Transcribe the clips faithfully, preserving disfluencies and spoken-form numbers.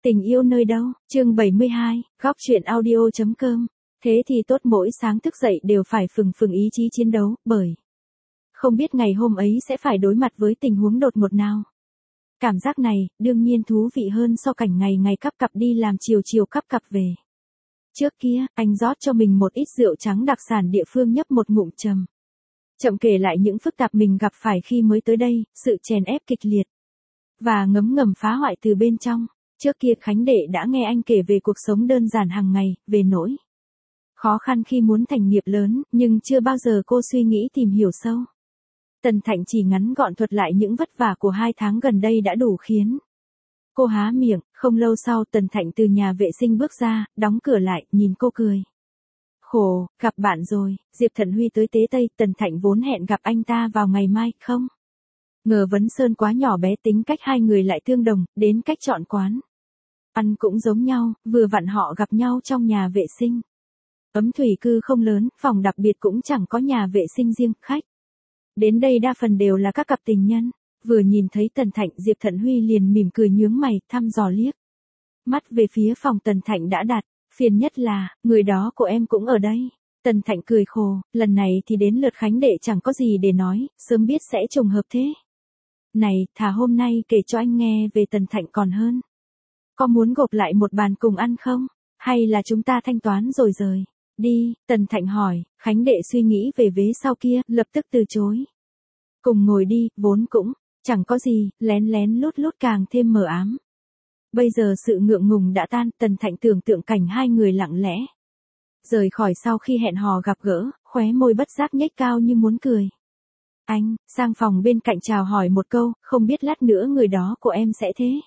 Tình yêu nơi đâu, chương bảy mươi hai, góc truyện audio.com. Thế thì tốt, mỗi sáng thức dậy đều phải phừng phừng ý chí chiến đấu, bởi không biết ngày hôm ấy sẽ phải đối mặt với tình huống đột ngột nào. Cảm giác này, đương nhiên thú vị hơn so cảnh ngày ngày cắp cặp đi làm chiều chiều cắp cặp về. Trước kia, anh rót cho mình một ít rượu trắng đặc sản địa phương nhấp một ngụm trầm. Chậm kể lại những phức tạp mình gặp phải khi mới tới đây, sự chèn ép kịch liệt. Và ngấm ngầm phá hoại từ bên trong. Trước kia Khánh Đệ đã nghe anh kể về cuộc sống đơn giản hàng ngày, về nỗi khó khăn khi muốn thành nghiệp lớn, nhưng chưa bao giờ cô suy nghĩ tìm hiểu sâu. Tần Thạnh chỉ ngắn gọn thuật lại những vất vả của hai tháng gần đây đã đủ khiến cô há miệng. Không lâu sau Tần Thạnh từ nhà vệ sinh bước ra, đóng cửa lại, nhìn cô cười. Khổ, gặp bạn rồi. Diệp Thận Huy tới Tế Tây. Tần Thạnh vốn hẹn gặp anh ta vào ngày mai, không ngờ Vấn Sơn quá nhỏ bé, tính cách hai người lại tương đồng, đến cách chọn quán ăn cũng giống nhau, vừa vặn họ gặp nhau trong nhà vệ sinh. Ấm thủy cư không lớn, phòng đặc biệt cũng chẳng có nhà vệ sinh riêng, khách đến đây đa phần đều là các cặp tình nhân. Vừa nhìn thấy Tần Thạnh, Diệp Thận Huy liền mỉm cười nhướng mày, thăm dò liếc mắt về phía phòng Tần Thạnh đã đặt. Phiền nhất là, người đó của em cũng ở đây. Tần Thạnh cười khổ, lần này thì đến lượt Khánh Đệ chẳng có gì để nói, sớm biết sẽ trùng hợp thế này, thà hôm nay kể cho anh nghe về Tần Thạnh còn hơn. Có muốn gộp lại một bàn cùng ăn không? Hay là chúng ta thanh toán rồi rời đi? Tần Thạnh hỏi. Khánh Đệ suy nghĩ về vế sau kia, lập tức từ chối. Cùng ngồi đi, vốn cũng chẳng có gì, lén lén lút lút càng thêm mờ ám. Bây giờ sự ngượng ngùng đã tan, Tần Thạnh tưởng tượng cảnh hai người lặng lẽ rời khỏi sau khi hẹn hò gặp gỡ, khóe môi bất giác nhếch cao như muốn cười. Anh, sang phòng bên cạnh chào hỏi một câu, không biết lát nữa người đó của em sẽ thế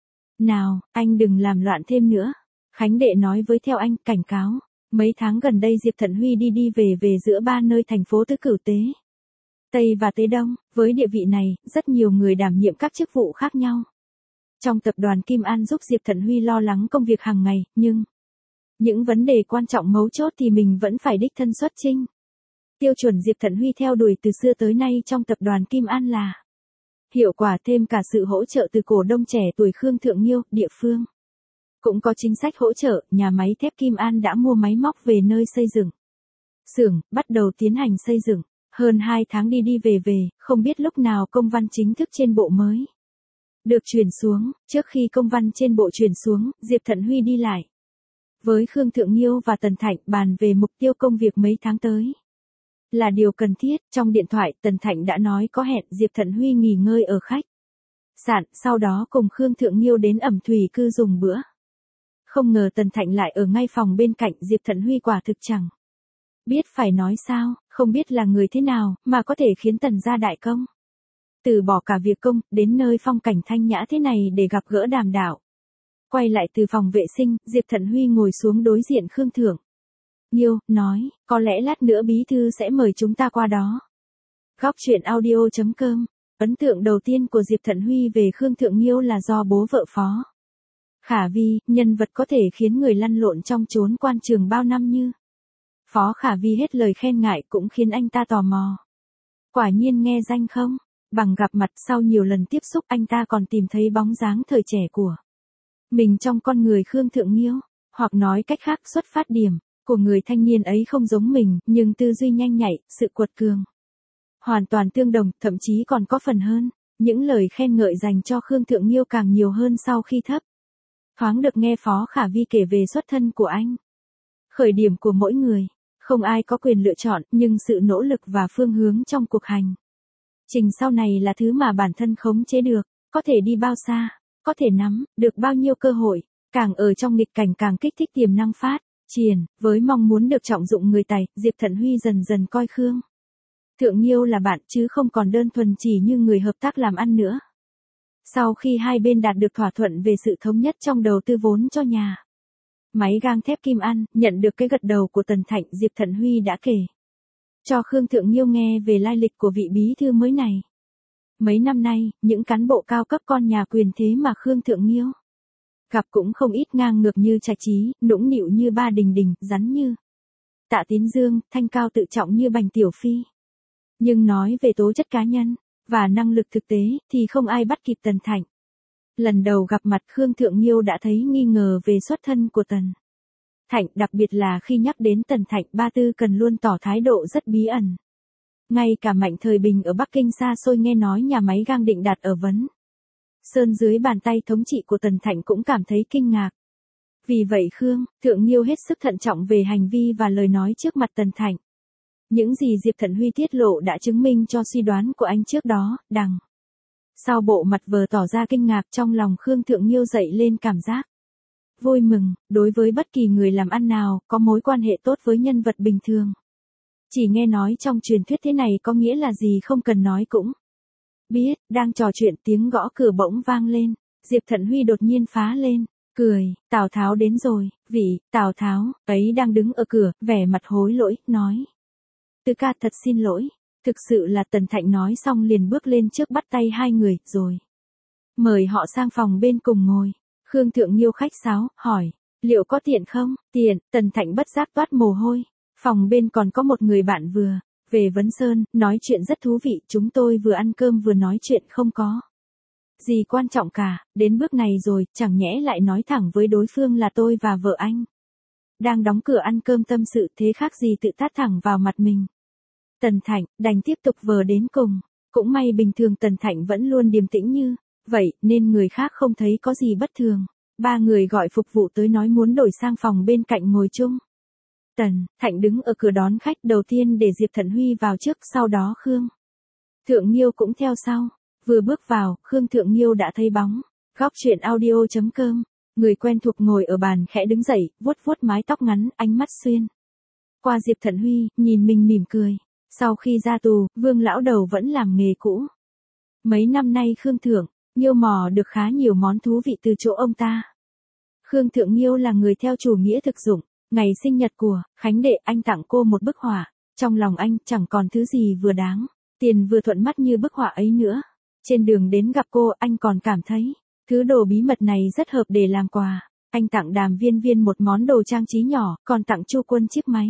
nào, anh đừng làm loạn thêm nữa. Khánh Đệ nói với theo anh, cảnh cáo. Mấy tháng gần đây Diệp Thận Huy đi đi về về giữa ba nơi thành phố Tứ Cửu Tế Tây và Tế Đông. Với địa vị này, rất nhiều người đảm nhiệm các chức vụ khác nhau trong tập đoàn Kim An giúp Diệp Thận Huy lo lắng công việc hàng ngày, nhưng những vấn đề quan trọng mấu chốt thì mình vẫn phải đích thân xuất chinh. Tiêu chuẩn Diệp Thận Huy theo đuổi từ xưa tới nay trong tập đoàn Kim An là hiệu quả, thêm cả sự hỗ trợ từ cổ đông trẻ tuổi Khương Thượng Nhiêu. Địa phương cũng có chính sách hỗ trợ. Nhà máy thép Kim An đã mua máy móc về nơi xây dựng xưởng, bắt đầu tiến hành xây dựng. Hơn hai tháng đi đi về về, không biết lúc nào công văn chính thức trên bộ mới được chuyển xuống. Trước khi công văn trên bộ chuyển xuống, Diệp Thận Huy đi lại với Khương Thượng Nhiêu và Tần Thạnh, bàn về mục tiêu công việc mấy tháng tới là điều cần thiết. Trong điện thoại, Tần Thạnh đã nói có hẹn Diệp Thận Huy nghỉ ngơi ở khách sạn, sau đó cùng Khương Thượng Nhiêu đến ẩm thủy cư dùng bữa. Không ngờ Tần Thạnh lại ở ngay phòng bên cạnh. Diệp Thận Huy quả thực chẳng biết phải nói sao, không biết là người thế nào mà có thể khiến Tần gia đại công từ bỏ cả việc công, đến nơi phong cảnh thanh nhã thế này để gặp gỡ đàm đạo. Quay lại từ phòng vệ sinh, Diệp Thận Huy ngồi xuống đối diện Khương Thượng Nhiêu, nói, có lẽ lát nữa bí thư sẽ mời chúng ta qua đó. Góc truyện audio.com. Ấn tượng đầu tiên của Diệp Thận Huy về Khương Thượng Nhiêu là do bố vợ Phó Khả Vi, nhân vật có thể khiến người lăn lộn trong chốn quan trường bao năm như Phó Khả Vi hết lời khen ngợi cũng khiến anh ta tò mò. Quả nhiên nghe danh không? Bằng gặp mặt, sau nhiều lần tiếp xúc, anh ta còn tìm thấy bóng dáng thời trẻ của mình trong con người Khương Thượng Nhiêu. Hoặc nói cách khác, xuất phát điểm của người thanh niên ấy không giống mình, nhưng tư duy nhanh nhạy, sự quật cường hoàn toàn tương đồng, thậm chí còn có phần hơn. Những lời khen ngợi dành cho Khương Thượng Nhiêu càng nhiều hơn sau khi thấp thoáng được nghe Phó Khả Vi kể về xuất thân của anh. Khởi điểm của mỗi người, không ai có quyền lựa chọn, nhưng sự nỗ lực và phương hướng trong cuộc hành trình sau này là thứ mà bản thân khống chế được. Có thể đi bao xa, có thể nắm được bao nhiêu cơ hội, càng ở trong nghịch cảnh càng kích thích tiềm năng phát triển. Với mong muốn được trọng dụng người tài, Diệp Thận Huy dần dần coi Khương Thượng Nhiêu là bạn, chứ không còn đơn thuần chỉ như người hợp tác làm ăn nữa. Sau khi hai bên đạt được thỏa thuận về sự thống nhất trong đầu tư vốn cho nhà máy gang thép Kim An, nhận được cái gật đầu của Tần Thạnh, Diệp Thận Huy đã kể cho Khương Thượng Nhiêu nghe về lai lịch của vị bí thư mới này. Mấy năm nay, những cán bộ cao cấp con nhà quyền thế mà Khương Thượng Nhiêu gặp cũng không ít, ngang ngược như Trạch Trí, nũng nịu như Ba Đình Đình, rắn như Tạ Tiến Dương, thanh cao tự trọng như Bành Tiểu Phi. Nhưng nói về tố chất cá nhân và năng lực thực tế thì không ai bắt kịp Tần Thạnh. Lần đầu gặp mặt Khương Thượng Nhiêu đã thấy nghi ngờ về xuất thân của Tần Thạnh, đặc biệt là khi nhắc đến Tần Thạnh, Ba Tư Cần luôn tỏ thái độ rất bí ẩn. Ngay cả Mạnh Thời Bình ở Bắc Kinh xa xôi nghe nói nhà máy gang định đạt ở Vấn Sơn dưới bàn tay thống trị của Tần Thạnh cũng cảm thấy kinh ngạc. Vì vậy Khương Thượng Nhiêu hết sức thận trọng về hành vi và lời nói trước mặt Tần Thạnh. Những gì Diệp Thận Huy tiết lộ đã chứng minh cho suy đoán của anh trước đó, đằng sau bộ mặt vờ tỏ ra kinh ngạc, trong lòng Khương Thượng Nhiêu dậy lên cảm giác vui mừng. Đối với bất kỳ người làm ăn nào có mối quan hệ tốt với nhân vật bình thường, chỉ nghe nói trong truyền thuyết thế này có nghĩa là gì không cần nói cũng biết. Đang trò chuyện tiếng gõ cửa bỗng vang lên, Diệp Thận Huy đột nhiên phá lên cười. Tào Tháo đến rồi. Vị Tào Tháo ấy đang đứng ở cửa, vẻ mặt hối lỗi, nói: Tứ ca thật xin lỗi. Thực sự là Tần Thạnh nói xong liền bước lên trước bắt tay hai người, rồi mời họ sang phòng bên cùng ngồi. Khương Thượng Nhiêu khách sáo, hỏi: Liệu có tiện không? Tiện. Tần Thạnh bất giác toát mồ hôi. Phòng bên còn có một người bạn vừa về Vấn Sơn, nói chuyện rất thú vị, chúng tôi vừa ăn cơm vừa nói chuyện, không có gì quan trọng cả. Đến bước này rồi, chẳng nhẽ lại nói thẳng với đối phương là tôi và vợ anh đang đóng cửa ăn cơm tâm sự, thế khác gì tự tát thẳng vào mặt mình. Tần Thạnh đành tiếp tục vờ đến cùng. Cũng may bình thường Tần Thạnh vẫn luôn điềm tĩnh như vậy, nên người khác không thấy có gì bất thường. Ba người gọi phục vụ tới nói muốn đổi sang phòng bên cạnh ngồi chung. Tần Thạnh đứng ở cửa đón khách, đầu tiên để Diệp Thận Huy vào trước, sau đó Khương Thượng Nhiêu cũng theo sau. Vừa bước vào, Khương Thượng Nhiêu đã thấy bóng Góc Chuyện Audio chấm com. Người quen thuộc ngồi ở bàn khẽ đứng dậy, vuốt vuốt mái tóc ngắn, ánh mắt xuyên qua Diệp Thận Huy, nhìn mình mỉm cười. Sau khi ra tù, Vương lão đầu vẫn làm nghề cũ. Mấy năm nay Khương Thượng Nhiêu mò được khá nhiều món thú vị từ chỗ ông ta. Khương Thượng Nhiêu là người theo chủ nghĩa thực dụng. Ngày sinh nhật của Khánh Đệ, anh tặng cô một bức họa. Trong lòng anh chẳng còn thứ gì vừa đáng tiền vừa thuận mắt như bức họa ấy nữa. Trên đường đến gặp cô, anh còn cảm thấy thứ đồ bí mật này rất hợp để làm quà. Anh tặng Đàm Viên Viên một món đồ trang trí nhỏ, còn tặng Chu Quân chiếc máy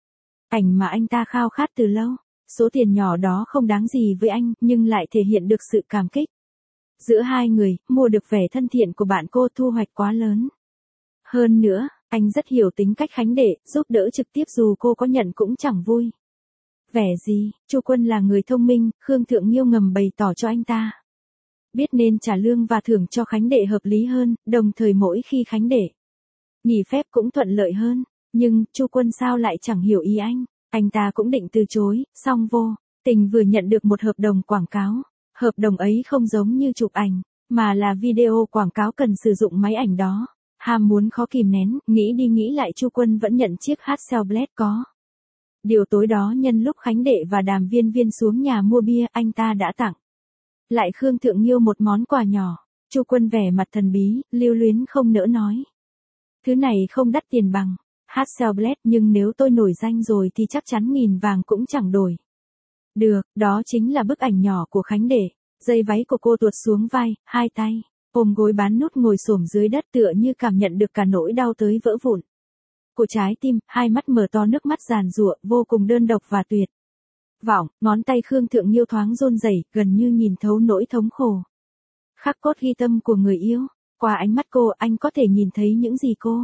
ảnh mà anh ta khao khát từ lâu. Số tiền nhỏ đó không đáng gì với anh, nhưng lại thể hiện được sự cảm kích giữa hai người, mua được vẻ thân thiện của bạn cô, thu hoạch quá lớn. Hơn nữa, anh rất hiểu tính cách Khánh Đệ, giúp đỡ trực tiếp dù cô có nhận cũng chẳng vui vẻ gì. Chu Quân là người thông minh, Khương Thượng Nhiêu ngầm bày tỏ cho anh ta biết nên trả lương và thưởng cho Khánh Đệ hợp lý hơn, đồng thời mỗi khi Khánh Đệ nghỉ phép cũng thuận lợi hơn. Nhưng Chu Quân sao lại chẳng hiểu ý anh. Anh ta cũng định từ chối, song vô tình vừa nhận được một hợp đồng quảng cáo. Hợp đồng ấy không giống như chụp ảnh, mà là video quảng cáo cần sử dụng máy ảnh đó. Ham muốn khó kìm nén, nghĩ đi nghĩ lại Chu Quân vẫn nhận chiếc Hasselblad có. Điều tối đó nhân lúc Khánh Đệ và Đàm Viên Viên xuống nhà mua bia, anh ta đã tặng lại Khương Thượng Nhiêu một món quà nhỏ. Chu Quân vẻ mặt thần bí, lưu luyến không nỡ nói: Thứ này không đắt tiền bằng Hasselblad, nhưng nếu tôi nổi danh rồi thì chắc chắn nghìn vàng cũng chẳng đổi được. Đó chính là bức ảnh nhỏ của Khánh Đệ. Dây váy của cô tuột xuống vai, hai tay ôm gối bán nút ngồi xổm dưới đất, tựa như cảm nhận được cả nỗi đau tới vỡ vụn của trái tim. Hai mắt mở to, nước mắt giàn giụa, vô cùng đơn độc và tuyệt vọng. Ngón tay Khương Thượng Nhiêu thoáng run rẩy, gần như nhìn thấu nỗi thống khổ khắc cốt ghi tâm của người yêu. Qua ánh mắt cô, anh có thể nhìn thấy những gì cô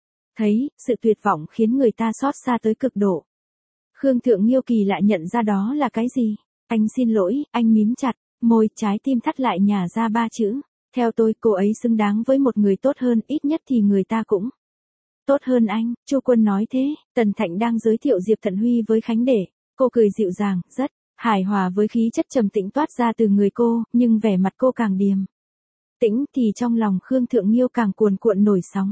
thấy, sự tuyệt vọng khiến người ta xót xa tới cực độ. Khương Thượng Nhiêu kỳ lạ nhận ra đó là cái gì. Anh xin lỗi. Anh mím chặt môi, trái tim thắt lại nhả ra ba chữ: Theo tôi, cô ấy xứng đáng với một người tốt hơn, ít nhất thì người ta cũng tốt hơn anh. Chu Quân nói thế. Tần Thạnh đang giới thiệu Diệp Thận Huy với Khánh Đệ. Cô cười dịu dàng, rất hài hòa với khí chất trầm tĩnh toát ra từ người cô, nhưng vẻ mặt cô càng điềm tĩnh thì trong lòng Khương Thượng Nhiêu càng cuồn cuộn nổi sóng.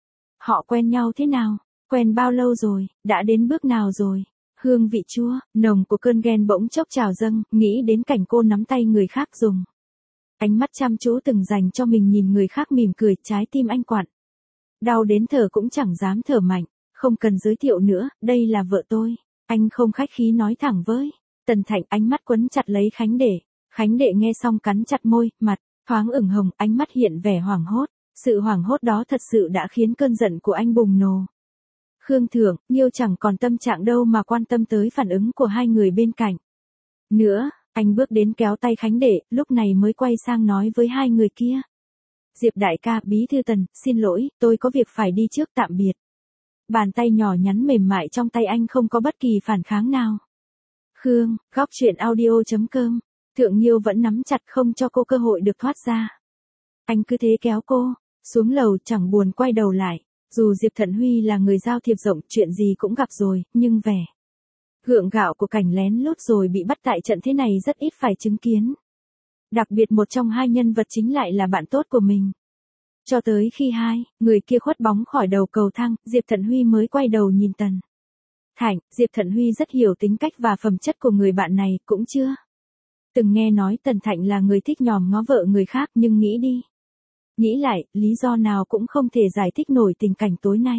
Họ quen nhau thế nào? Quen bao lâu rồi? Đã đến bước nào rồi? Hương vị chua nồng của cơn ghen bỗng chốc trào dâng, nghĩ đến cảnh cô nắm tay người khác, dùng ánh mắt chăm chú từng dành cho mình nhìn người khác mỉm cười, trái tim anh quặn đau đến thở cũng chẳng dám thở mạnh. Không cần giới thiệu nữa, đây là vợ tôi. Anh không khách khí nói thẳng với Tần Thạnh, ánh mắt quấn chặt lấy Khánh Đệ. Khánh Đệ nghe xong cắn chặt môi, mặt thoáng ửng hồng, ánh mắt hiện vẻ hoảng hốt. Sự hoảng hốt đó thật sự đã khiến cơn giận của anh bùng nổ. Khương Thượng Nhiêu chẳng còn tâm trạng đâu mà quan tâm tới phản ứng của hai người bên cạnh nữa. Anh bước đến kéo tay Khánh Đệ, lúc này mới quay sang nói với hai người kia: Diệp đại ca, bí thư Tần, xin lỗi, tôi có việc phải đi trước, tạm biệt. Bàn tay nhỏ nhắn mềm mại trong tay anh không có bất kỳ phản kháng nào. Khương, góc chuyện audio.com. Thượng Nhiêu vẫn nắm chặt không cho cô cơ hội được thoát ra. Anh cứ thế kéo cô xuống lầu, chẳng buồn quay đầu lại. Dù Diệp Thận Huy là người giao thiệp rộng, chuyện gì cũng gặp rồi, nhưng vẻ gượng gạo của cảnh lén lút rồi bị bắt tại trận thế này rất ít phải chứng kiến. Đặc biệt một trong hai nhân vật chính lại là bạn tốt của mình. Cho tới khi hai người kia khuất bóng khỏi đầu cầu thang, Diệp Thận Huy mới quay đầu nhìn Tần Thạnh. Diệp Thận Huy rất hiểu tính cách và phẩm chất của người bạn này, cũng chưa từng nghe nói Tần Thạnh là người thích nhòm ngó vợ người khác, nhưng nghĩ đi nghĩ lại, lý do nào cũng không thể giải thích nổi tình cảnh tối nay.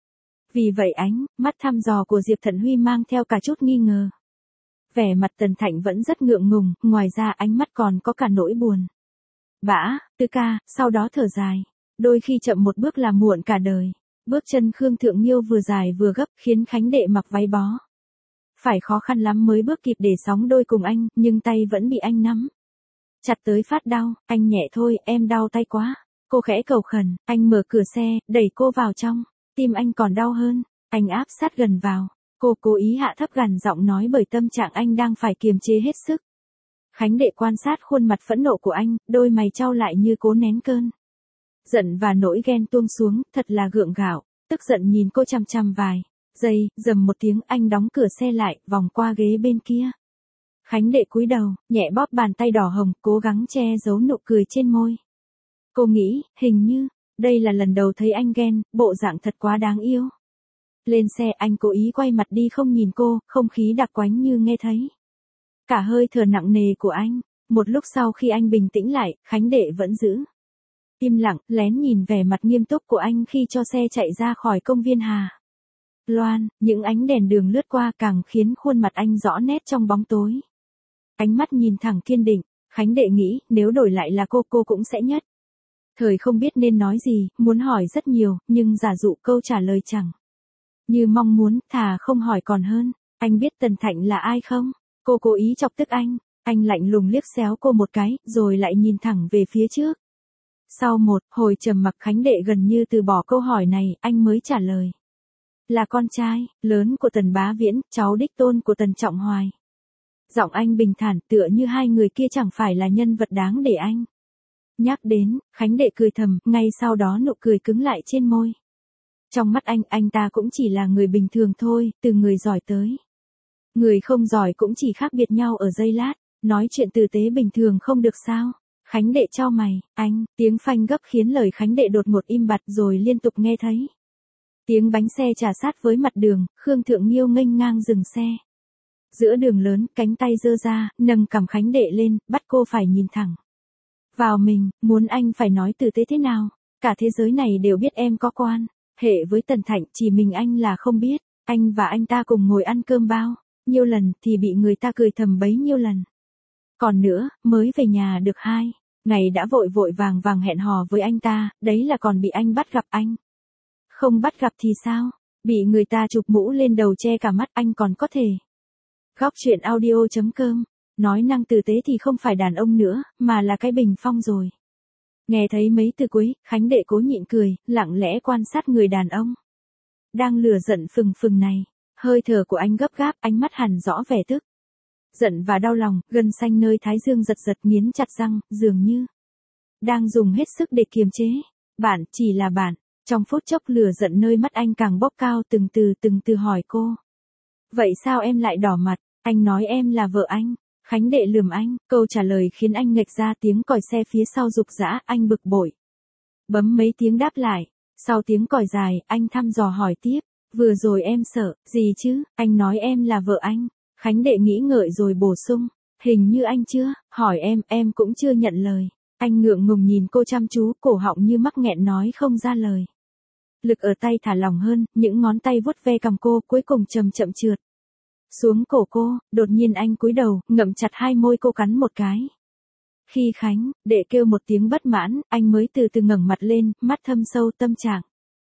Vì vậy ánh mắt thăm dò của Diệp Thận Huy mang theo cả chút nghi ngờ. Vẻ mặt Tần Thạnh vẫn rất ngượng ngùng, ngoài ra ánh mắt còn có cả nỗi buồn bã. Tư ca, sau đó thở dài. Đôi khi chậm một bước là muộn cả đời. Bước chân Khương Thượng Nhiêu vừa dài vừa gấp, khiến Khánh Đệ mặc váy bó phải khó khăn lắm mới bước kịp để sóng đôi cùng anh, nhưng tay vẫn bị anh nắm chặt tới phát đau. Anh nhẹ thôi, em đau tay quá. Cô khẽ cầu khẩn. Anh mở cửa xe, đẩy cô vào trong. Tim anh còn đau hơn. Anh áp sát gần vào. Cô cố ý hạ thấp gằn giọng nói bởi tâm trạng anh đang phải kiềm chế hết sức. Khánh Đệ quan sát khuôn mặt phẫn nộ của anh, đôi mày chau lại như cố nén cơn giận và nỗi ghen tuông xuống, thật là gượng gạo. Tức giận nhìn cô chằm chằm vài giây, rầm một tiếng anh đóng cửa xe lại, vòng qua ghế bên kia. Khánh Đệ cúi đầu, nhẹ bóp bàn tay đỏ hồng, cố gắng che giấu nụ cười trên môi. Cô nghĩ, hình như đây là lần đầu thấy anh ghen, bộ dạng thật quá đáng yêu. Lên xe anh cố ý quay mặt đi không nhìn cô, không khí đặc quánh như nghe thấy cả hơi thở nặng nề của anh. Một lúc sau khi anh bình tĩnh lại, Khánh Đệ vẫn giữ im lặng, lén nhìn vẻ mặt nghiêm túc của anh khi cho xe chạy ra khỏi công viên Hà Loan. Những ánh đèn đường lướt qua càng khiến khuôn mặt anh rõ nét trong bóng tối. Ánh mắt nhìn thẳng kiên định. Khánh Đệ nghĩ, nếu đổi lại là cô, cô cũng sẽ nhất thời không biết nên nói gì, muốn hỏi rất nhiều, nhưng giả dụ câu trả lời chẳng như mong muốn, thà không hỏi còn hơn. Anh biết Tần Thạnh là ai không? Cô cố ý chọc tức anh. Anh lạnh lùng liếc xéo cô một cái, rồi lại nhìn thẳng về phía trước. Sau một hồi trầm mặc, Khánh Đệ gần như từ bỏ câu hỏi này, anh mới trả lời. Là con trai lớn của Tần Bá Viễn, cháu đích tôn của Tần Trọng Hoài. Giọng anh bình thản, tựa như hai người kia chẳng phải là nhân vật đáng để anh nhắc đến. Khánh Đệ cười thầm, ngay sau đó nụ cười cứng lại trên môi. Trong mắt anh, anh ta cũng chỉ là người bình thường thôi, từ người giỏi tới người không giỏi cũng chỉ khác biệt nhau ở giây lát. Nói chuyện tử tế bình thường không được sao? Khánh Đệ chau mày. Anh, tiếng phanh gấp khiến lời Khánh Đệ đột ngột im bặt, rồi liên tục nghe thấy tiếng bánh xe chà sát với mặt đường. Khương Thượng Nhiêu nghênh ngang dừng xe giữa đường lớn, cánh tay giơ ra, nâng cằm Khánh Đệ lên, bắt cô phải nhìn thẳng vào mình, muốn anh phải nói tử tế thế nào. Cả thế giới này đều biết em có quan hệ với Tần Thạnh, chỉ mình anh là không biết. Anh và anh ta cùng ngồi ăn cơm bao nhiêu lần thì bị người ta cười thầm bấy nhiêu lần. Còn nữa, mới về nhà được hai ngày đã vội vội vàng vàng hẹn hò với anh ta, đấy là còn bị anh bắt gặp. Anh không bắt gặp thì sao? Bị người ta chụp mũ lên đầu che cả mắt, anh còn có thể. Góc chuyện audio.com. Nói năng tử tế thì không phải đàn ông nữa, mà là cái bình phong rồi. Nghe thấy mấy từ cuối, Khánh Đệ cố nhịn cười, lặng lẽ quan sát người đàn ông đang lửa giận phừng phừng này. Hơi thở của anh gấp gáp, ánh mắt hằn rõ vẻ tức giận và đau lòng, gân xanh nơi thái dương giật giật, nghiến chặt răng, dường như đang dùng hết sức để kiềm chế. Bạn, chỉ là bạn. Trong phút chốc lửa giận nơi mắt anh càng bốc cao, từng từ từng từ hỏi cô. Vậy sao em lại đỏ mặt? Anh nói em là vợ anh. Khánh Đệ lườm anh, câu trả lời khiến anh nghệch ra. Tiếng còi xe phía sau rục rã, anh bực bội bấm mấy tiếng đáp lại. Sau tiếng còi dài, anh thăm dò hỏi tiếp. Vừa rồi em sợ gì chứ? Anh nói em là vợ anh. Khánh Đệ nghĩ ngợi rồi bổ sung. Hình như anh chưa hỏi em, em cũng chưa nhận lời. Anh ngượng ngùng nhìn cô chăm chú, cổ họng như mắc nghẹn nói không ra lời. Lực ở tay thả lỏng hơn, những ngón tay vuốt ve cằm cô, cuối cùng chậm chậm trượt xuống cổ cô. Đột nhiên anh cúi đầu, ngậm chặt hai môi cô, cắn một cái. Khi Khánh Đệ kêu một tiếng bất mãn, anh mới từ từ ngẩng mặt lên, mắt thâm sâu, tâm trạng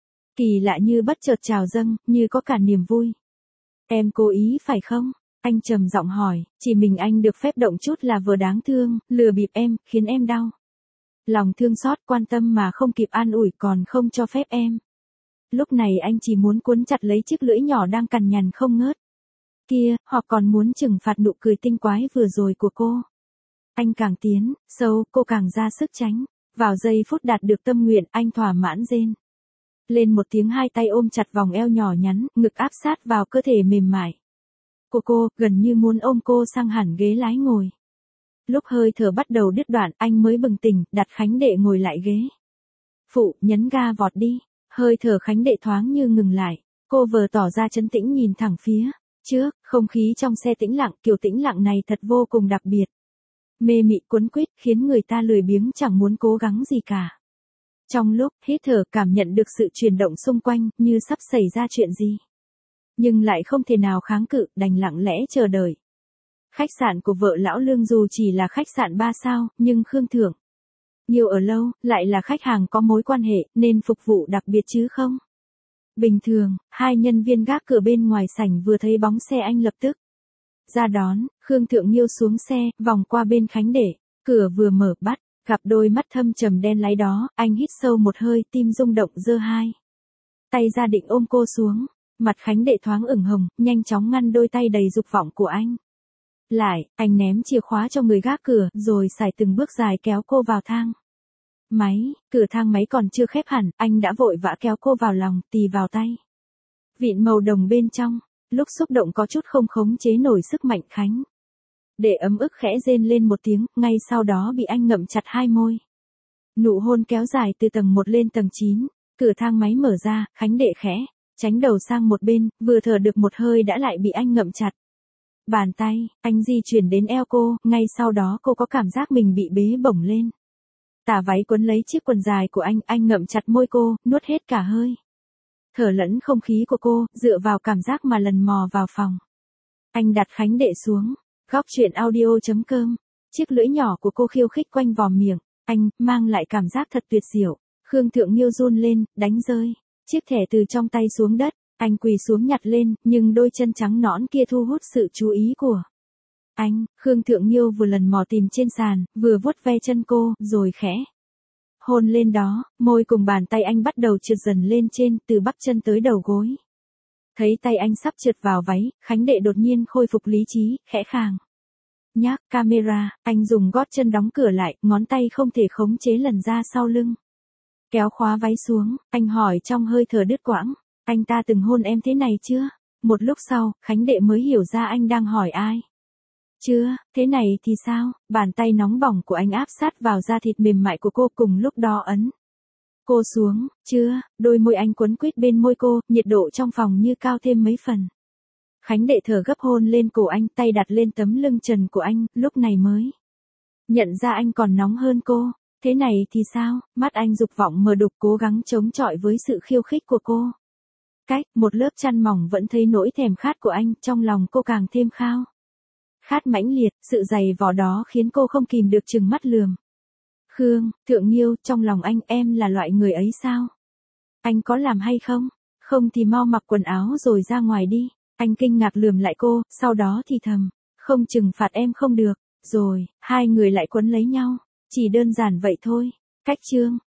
kỳ lạ như bất chợt trào dâng, như có cả niềm vui. Em cố ý phải không? Anh trầm giọng hỏi. Chỉ mình anh được phép động chút là vừa đáng thương, lừa bịp em, khiến em đau Lòng thương xót quan tâm mà không kịp an ủi còn không cho phép em. Lúc này anh chỉ muốn cuốn chặt lấy chiếc lưỡi nhỏ đang cằn nhằn không ngớt. Kia, hoặc còn muốn trừng phạt nụ cười tinh quái vừa rồi của cô. Anh càng tiến, sâu, cô càng ra sức tránh. Vào giây phút đạt được tâm nguyện, anh thỏa mãn rên lên một tiếng, hai tay ôm chặt vòng eo nhỏ nhắn, ngực áp sát vào cơ thể mềm mại của cô, gần như muốn ôm cô sang hẳn ghế lái ngồi. Lúc hơi thở bắt đầu đứt đoạn, anh mới bừng tỉnh, đặt Khánh Đệ ngồi lại ghế phụ, nhấn ga vọt đi. Hơi thở Khánh Đệ thoáng như ngừng lại, cô vờ tỏ ra trấn tĩnh nhìn thẳng phía trước, không khí trong xe tĩnh lặng, kiểu tĩnh lặng này thật vô cùng đặc biệt. Mê mị cuốn quýt, khiến người ta lười biếng chẳng muốn cố gắng gì cả. Trong lúc hít thở cảm nhận được sự chuyển động xung quanh, như sắp xảy ra chuyện gì. Nhưng lại không thể nào kháng cự, đành lặng lẽ chờ đợi. Khách sạn của vợ lão Lương dù chỉ là khách sạn ba sao, nhưng Khương Thượng Nhiêu ở lâu, lại là khách hàng có mối quan hệ, nên phục vụ đặc biệt chứ không. Bình thường, hai nhân viên gác cửa bên ngoài sảnh vừa thấy bóng xe anh lập tức ra đón. Khương Thượng Nhiêu xuống xe, vòng qua bên Khánh Đệ, cửa vừa mở bắt, gặp đôi mắt thâm trầm đen láy đó, anh hít sâu một hơi, tim rung động, giơ hai tay ra định ôm cô xuống. Mặt Khánh Đệ thoáng ửng hồng, nhanh chóng ngăn đôi tay đầy dục vọng của anh lại. Anh ném chìa khóa cho người gác cửa, rồi sải từng bước dài kéo cô vào thang máy. Cửa thang máy còn chưa khép hẳn, anh đã vội vã kéo cô vào lòng, tì vào tay vịn màu đồng bên trong. Lúc xúc động có chút không khống chế nổi sức mạnh, Khánh Đệ ấm ức khẽ rên lên một tiếng, ngay sau đó bị anh ngậm chặt hai môi. Nụ hôn kéo dài từ tầng một lên tầng chín, cửa thang máy mở ra, Khánh Đệ khẽ tránh đầu sang một bên, vừa thở được một hơi đã lại bị anh ngậm chặt. Bàn tay, anh di chuyển đến eo cô, ngay sau đó cô có cảm giác mình bị bế bổng lên. Tà váy quấn lấy chiếc quần dài của anh, anh ngậm chặt môi cô, nuốt hết cả hơi thở lẫn không khí của cô, dựa vào cảm giác mà lần mò vào phòng. Anh đặt Khánh Đệ xuống. Góc truyện audio chấm com. Chiếc lưỡi nhỏ của cô khiêu khích quanh vòm miệng anh, mang lại cảm giác thật tuyệt diệu. Khương Thượng Nhiêu run lên, đánh rơi chiếc thẻ từ trong tay xuống đất. Anh quỳ xuống nhặt lên, nhưng đôi chân trắng nõn kia thu hút sự chú ý của anh. Khương Thượng Nhiêu vừa lần mò tìm trên sàn, vừa vuốt ve chân cô, rồi khẽ hôn lên đó. Môi cùng bàn tay anh bắt đầu trượt dần lên trên, từ bắp chân tới đầu gối. Thấy tay anh sắp trượt vào váy, Khánh Đệ đột nhiên khôi phục lý trí, khẽ khàng nhắc camera. Anh dùng gót chân đóng cửa lại, ngón tay không thể khống chế lần ra sau lưng, kéo khóa váy xuống. Anh hỏi trong hơi thở đứt quãng, anh ta từng hôn em thế này chưa? Một lúc sau, Khánh Đệ mới hiểu ra anh đang hỏi ai. Chưa, thế này thì sao? Bàn tay nóng bỏng của anh áp sát vào da thịt mềm mại của cô, cùng lúc đó ấn cô xuống. Chưa, đôi môi anh quấn quýt bên môi cô, nhiệt độ trong phòng như cao thêm mấy phần. Khánh Đệ thở gấp hôn lên cổ anh, tay đặt lên tấm lưng trần của anh, lúc này mới nhận ra anh còn nóng hơn cô. Thế này thì sao? Mắt anh dục vọng mờ đục, cố gắng chống chọi với sự khiêu khích của cô. Cách một lớp chăn mỏng vẫn thấy nỗi thèm khát của anh, trong lòng cô càng thêm khao khát mãnh liệt. Sự dày vò đó khiến cô không kìm được trừng mắt lườm Khương Thượng Nhiêu. Trong lòng anh, em là loại người ấy sao? Anh có làm hay không? Không thì mau mặc quần áo rồi ra ngoài đi. Anh kinh ngạc lườm lại cô, sau đó thì thầm, không trừng phạt em không được. Rồi, hai người lại quấn lấy nhau. Chỉ đơn giản vậy thôi. Cách chương